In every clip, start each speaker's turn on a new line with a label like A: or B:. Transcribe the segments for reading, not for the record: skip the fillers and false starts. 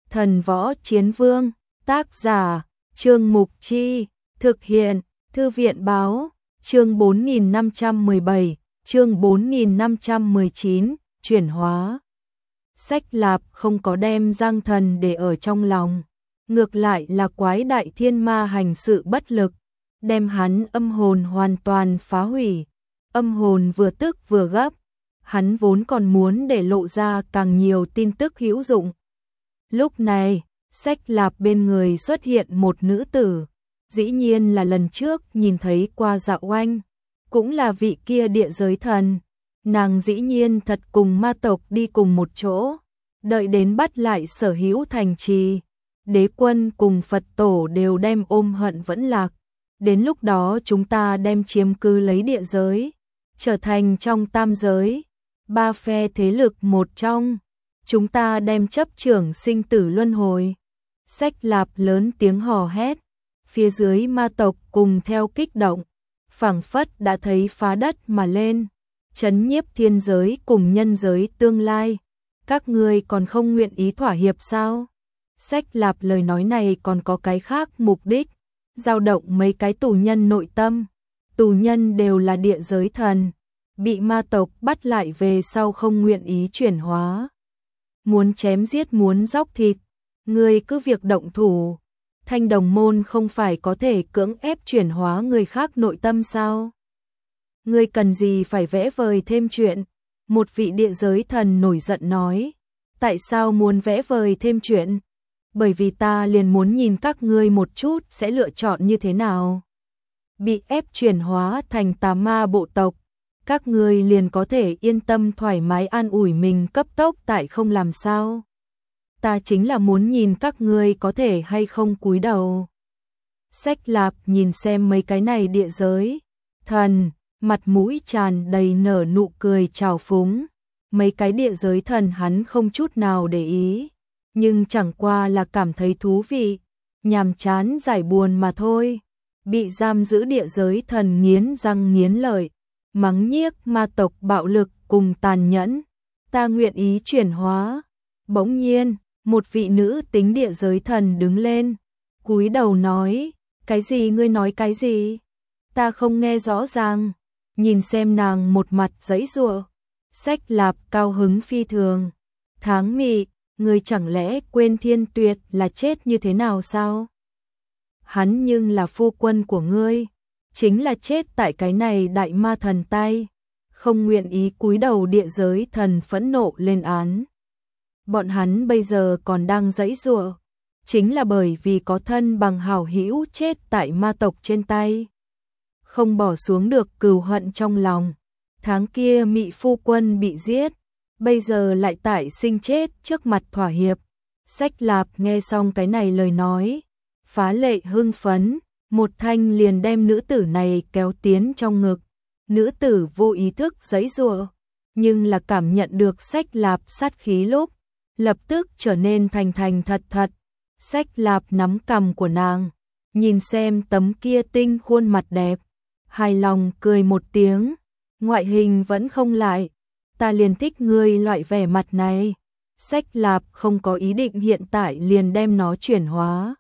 A: Thần Võ Chiến Vương, tác giả, Trương Mục Chi, thực hiện, Thư viện Báo, chương 4517, chương 4519, chuyển hóa. Sách Lạp không có đem Giang Thần để ở trong lòng, ngược lại là quái đại thiên ma hành sự bất lực, đem hắn âm hồn hoàn toàn phá hủy. Âm hồn vừa tức vừa gấp, hắn vốn còn muốn để lộ ra càng nhiều tin tức hữu dụng. Lúc này, Sách Lạp bên người xuất hiện một nữ tử, dĩ nhiên là lần trước nhìn thấy qua Dạo Oanh, cũng là vị kia địa giới thần. Nàng dĩ nhiên thật cùng ma tộc đi cùng một chỗ, đợi đến bắt lại sở hữu thành trì, đế quân cùng Phật tổ đều đem ôm hận vẫn lạc. Đến lúc đó chúng ta đem chiếm cứ lấy địa giới, trở thành trong tam giới, ba phe thế lực một trong, chúng ta đem chấp trưởng sinh tử luân hồi. Sách Lạp lớn tiếng hò hét, phía dưới ma tộc cùng theo kích động, phảng phất đã thấy phá đất mà lên, trấn nhiếp thiên giới cùng nhân giới tương lai. Các ngươi còn không nguyện ý thỏa hiệp sao? Sách Lạp lời nói này còn có cái khác mục đích, dao động mấy cái tù nhân nội tâm. Tù nhân đều là địa giới thần, bị ma tộc bắt lại về sau không nguyện ý chuyển hóa. Muốn chém giết muốn róc thịt, ngươi cứ việc động thủ. Thanh Đồng môn không phải có thể cưỡng ép chuyển hóa người khác nội tâm sao? Ngươi cần gì phải vẽ vời thêm chuyện? Một vị địa giới thần nổi giận nói. Tại sao muốn vẽ vời thêm chuyện? Bởi vì ta liền muốn nhìn các ngươi một chút sẽ lựa chọn như thế nào. Bị ép chuyển hóa thành tà ma bộ tộc, các ngươi liền có thể yên tâm thoải mái an ủi mình cấp tốc tại không làm sao. Ta chính là muốn nhìn các ngươi có thể hay không cúi đầu. Sách Lạp nhìn xem mấy cái này địa giới thần, mặt mũi tràn đầy nở nụ cười trào phúng. Mấy cái địa giới thần hắn không chút nào để ý, nhưng chẳng qua là cảm thấy thú vị, nhàm chán giải buồn mà thôi. Bị giam giữ địa giới thần nghiến răng nghiến lợi, mắng nhiếc ma tộc bạo lực cùng tàn nhẫn. Ta nguyện ý chuyển hóa. Bỗng nhiên, một vị nữ tính địa giới thần đứng lên, cúi đầu nói, cái gì ngươi nói cái gì? Ta không nghe rõ ràng. Nhìn xem nàng một mặt giãy giụa. Sách Lạp cao hứng phi thường. Tháng Mị, ngươi chẳng lẽ quên Thiên Tuyệt là chết như thế nào sao? Hắn nhưng là phu quân của ngươi, chính là chết tại cái này đại ma thần tay, không nguyện ý cúi đầu địa giới thần phẫn nộ lên án. Bọn hắn bây giờ còn đang giãy giụa, chính là bởi vì có thân bằng hảo hữu chết tại ma tộc trên tay, không bỏ xuống được cừu hận trong lòng. Tháng kia Mị phu quân bị giết, bây giờ lại tại sinh chết trước mặt thỏa hiệp. Sách Lạp nghe xong cái này lời nói, phá lệ hưng phấn, một thanh liền đem nữ tử này kéo tiến trong ngực. Nữ tử vô ý thức giãy giụa, nhưng là cảm nhận được Sách Lạp sát khí lúc, lập tức trở nên thành thành thật thật. Sách Lạp nắm cằm của nàng, nhìn xem tấm kia tinh khuôn mặt đẹp, hài lòng cười một tiếng, ngoại hình vẫn không lại, ta liền thích ngươi loại vẻ mặt này. Sách Lạp không có ý định hiện tại liền đem nó chuyển hóa,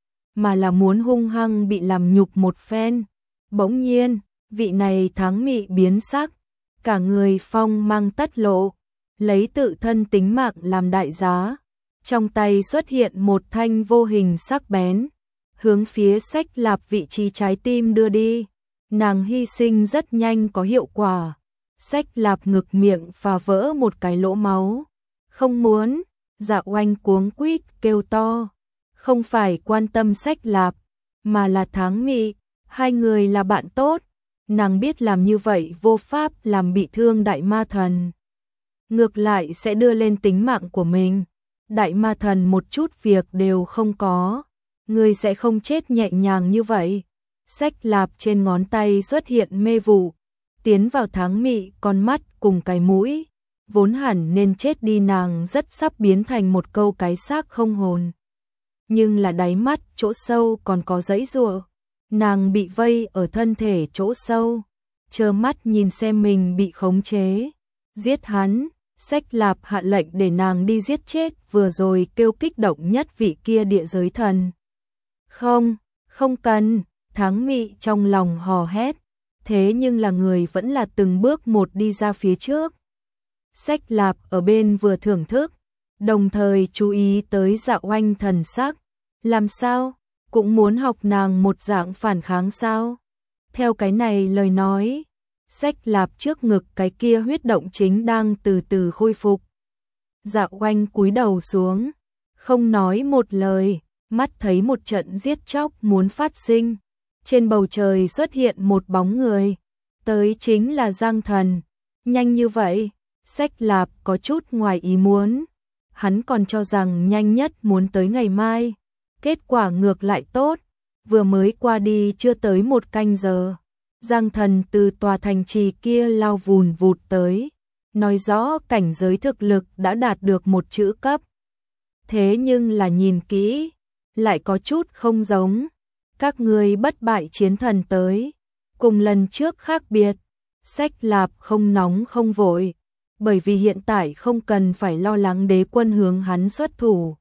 A: mà là muốn hung hăng bị làm nhục một phen. Bỗng nhiên, vị này Tháng Mị biến sắc, cả người phong mang tất lộ, lấy tự thân tính mạng làm đại giá, trong tay xuất hiện một thanh vô hình sắc bén, hướng phía Sách Lạp vị trí trái tim đưa đi. Nàng hy sinh rất nhanh có hiệu quả. Sách Lạp ngực miệng phá vỡ một cái lỗ máu. Không muốn. Dạ Oanh cuống quýt kêu to, không phải quan tâm Sách Lạp, mà là Tháng Mị, hai người là bạn tốt. Nàng biết làm như vậy vô pháp làm bị thương đại ma thần, ngược lại sẽ đưa lên tính mạng của mình. Đại ma thần một chút việc đều không có, người sẽ không chết nhẹ nhàng như vậy. Sách Lạp trên ngón tay xuất hiện mê vụ, tiến vào Tháng Mị con mắt cùng cái mũi, vốn hẳn nên chết đi nàng rất sắp biến thành một câu cái xác không hồn. Nhưng là đáy mắt chỗ sâu còn có giãy giụa, nàng bị vây ở thân thể chỗ sâu, trơ mắt nhìn xem mình bị khống chế. Giết hắn. Sách Lạp hạ lệnh để nàng đi giết chết vừa rồi kêu kích động nhất vị kia địa giới thần. Không, không cần, Tháng Mị trong lòng hò hét, thế nhưng là người vẫn là từng bước một đi ra phía trước. Sách Lạp ở bên vừa thưởng thức, đồng thời chú ý tới Dạ Oanh thần sắc, làm sao, cũng muốn học nàng một dạng phản kháng sao? Theo cái này lời nói, Sách Lạp trước ngực cái kia huyết động chính đang từ từ khôi phục. Dạ Oanh cúi đầu xuống, không nói một lời, mắt thấy một trận giết chóc muốn phát sinh. Trên bầu trời xuất hiện một bóng người, tới chính là Giang Thần. Nhanh như vậy, Sách Lạp có chút ngoài ý muốn. Hắn còn cho rằng nhanh nhất muốn tới ngày mai, kết quả ngược lại tốt, vừa mới qua đi chưa tới 1 canh giờ. Giang Thần từ tòa thành trì kia lao vùn vụt tới, nói rõ cảnh giới thực lực đã đạt được 1 chữ cấp. Thế nhưng là nhìn kỹ, lại có chút không giống. Các ngươi bất bại chiến thần tới, cùng lần trước khác biệt, Sách Lạp không nóng không vội, bởi vì hiện tại không cần phải lo lắng đế quân hướng hắn xuất thủ.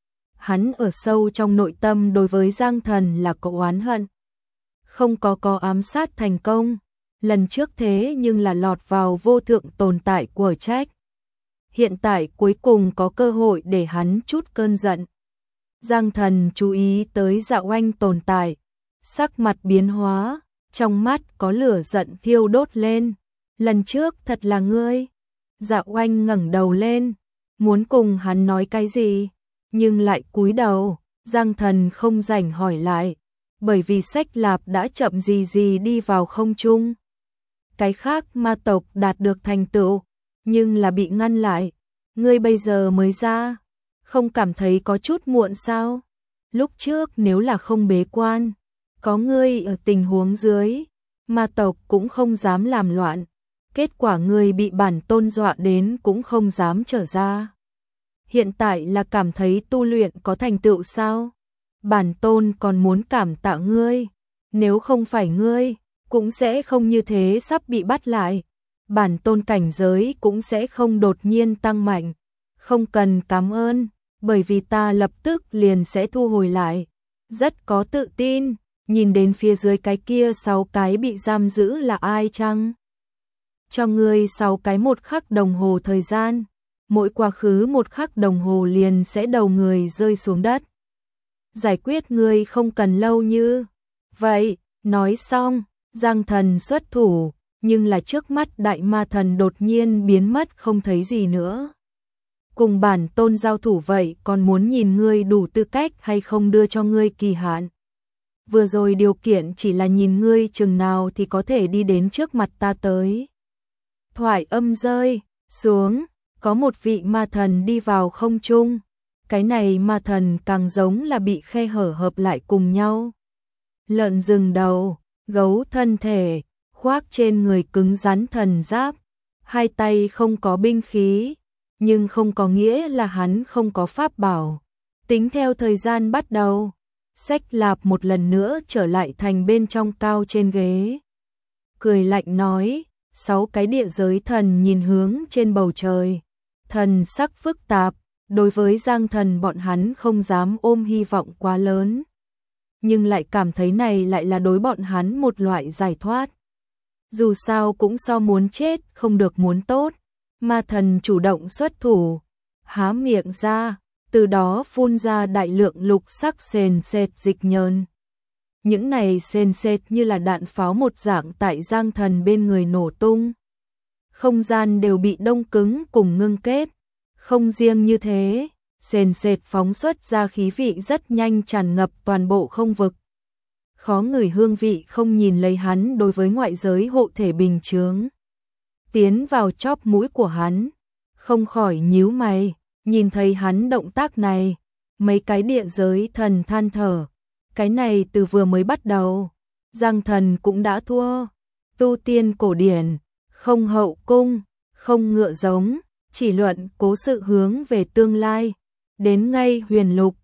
A: Hắn ở sâu trong nội tâm đối với Giang Thần là có oán hận. Không có ám sát thành công, lần trước thế nhưng là lọt vào vô thượng tồn tại của trách. Hiện tại cuối cùng có cơ hội để hắn chút cơn giận. Giang Thần chú ý tới Dạ Oanh tồn tại, sắc mặt biến hóa, trong mắt có lửa giận thiêu đốt lên. Lần trước thật là ngươi. Dạ Oanh ngẩng đầu lên, muốn cùng hắn nói cái gì, nhưng lại cúi đầu. Giang Thần không rảnh hỏi lại, bởi vì Sách Lạp đã chậm gì đi vào không trung. Cái khác ma tộc đạt được thành tựu, nhưng là bị ngăn lại. Ngươi bây giờ mới ra, không cảm thấy có chút muộn sao? Lúc trước nếu là không bế quan, có ngươi ở tình huống dưới, ma tộc cũng không dám làm loạn. Kết quả ngươi bị bản tôn dọa đến cũng không dám trở ra. Hiện tại là cảm thấy tu luyện có thành tựu sao? Bản tôn còn muốn cảm tạ ngươi, nếu không phải ngươi, cũng sẽ không như thế sắp bị bắt lại. Bản tôn cảnh giới cũng sẽ không đột nhiên tăng mạnh. Không cần cảm ơn, bởi vì ta lập tức liền sẽ thu hồi lại. Rất có tự tin, nhìn đến phía dưới cái kia 6 cái bị giam giữ là ai chăng? Cho ngươi 6 cái 1 khắc đồng hồ thời gian, mỗi quá khứ 1 khắc đồng hồ liền sẽ đầu người rơi xuống đất. Giải quyết ngươi không cần lâu như vậy. Nói xong, Giang Thần xuất thủ, nhưng là trước mắt đại ma thần đột nhiên biến mất không thấy gì nữa. Cùng bản tôn giao thủ vậy còn muốn nhìn ngươi đủ tư cách hay không đưa cho ngươi kỳ hạn. Vừa rồi điều kiện chỉ là nhìn ngươi chừng nào thì có thể đi đến trước mặt ta tới. Thoại âm rơi xuống, có một vị ma thần đi vào không trung. Cái này ma thần càng giống là bị khe hở hợp lại cùng nhau. Lợn rừng đầu, gấu thân thể, khoác trên người cứng rắn thần giáp, hai tay không có binh khí, nhưng không có nghĩa là hắn không có pháp bảo. Tính theo thời gian bắt đầu, Sách Lạp một lần nữa trở lại thành bên trong cao trên ghế. Cười lạnh nói, 6 cái địa giới thần nhìn hướng trên bầu trời. Thần sắc phức tạp, đối với Giang Thần bọn hắn không dám ôm hy vọng quá lớn. Nhưng lại cảm thấy này lại là đối bọn hắn một loại giải thoát. Dù sao cũng so muốn chết không được muốn tốt. Ma thần chủ động xuất thủ, há miệng ra, từ đó phun ra đại lượng lục sắc sền sệt dịch nhờn. Những này sền sệt như là đạn pháo một dạng tại Giang Thần bên người nổ tung. Không gian đều bị đông cứng cùng ngưng kết. Không riêng như thế, sền sệt phóng xuất ra khí vị rất nhanh tràn ngập toàn bộ không vực. Khó ngửi hương vị không nhìn lấy hắn đối với ngoại giới hộ thể bình chướng. Tiến vào chóp mũi của hắn, không khỏi nhíu mày, nhìn thấy hắn động tác này, mấy cái địa giới thần than thở. Cái này từ vừa mới bắt đầu, Giang Thần cũng đã thua. Tu tiên cổ điển, không hậu cung, không ngựa giống, chỉ luận cố sự hướng về tương lai. Đến ngay huyền lục,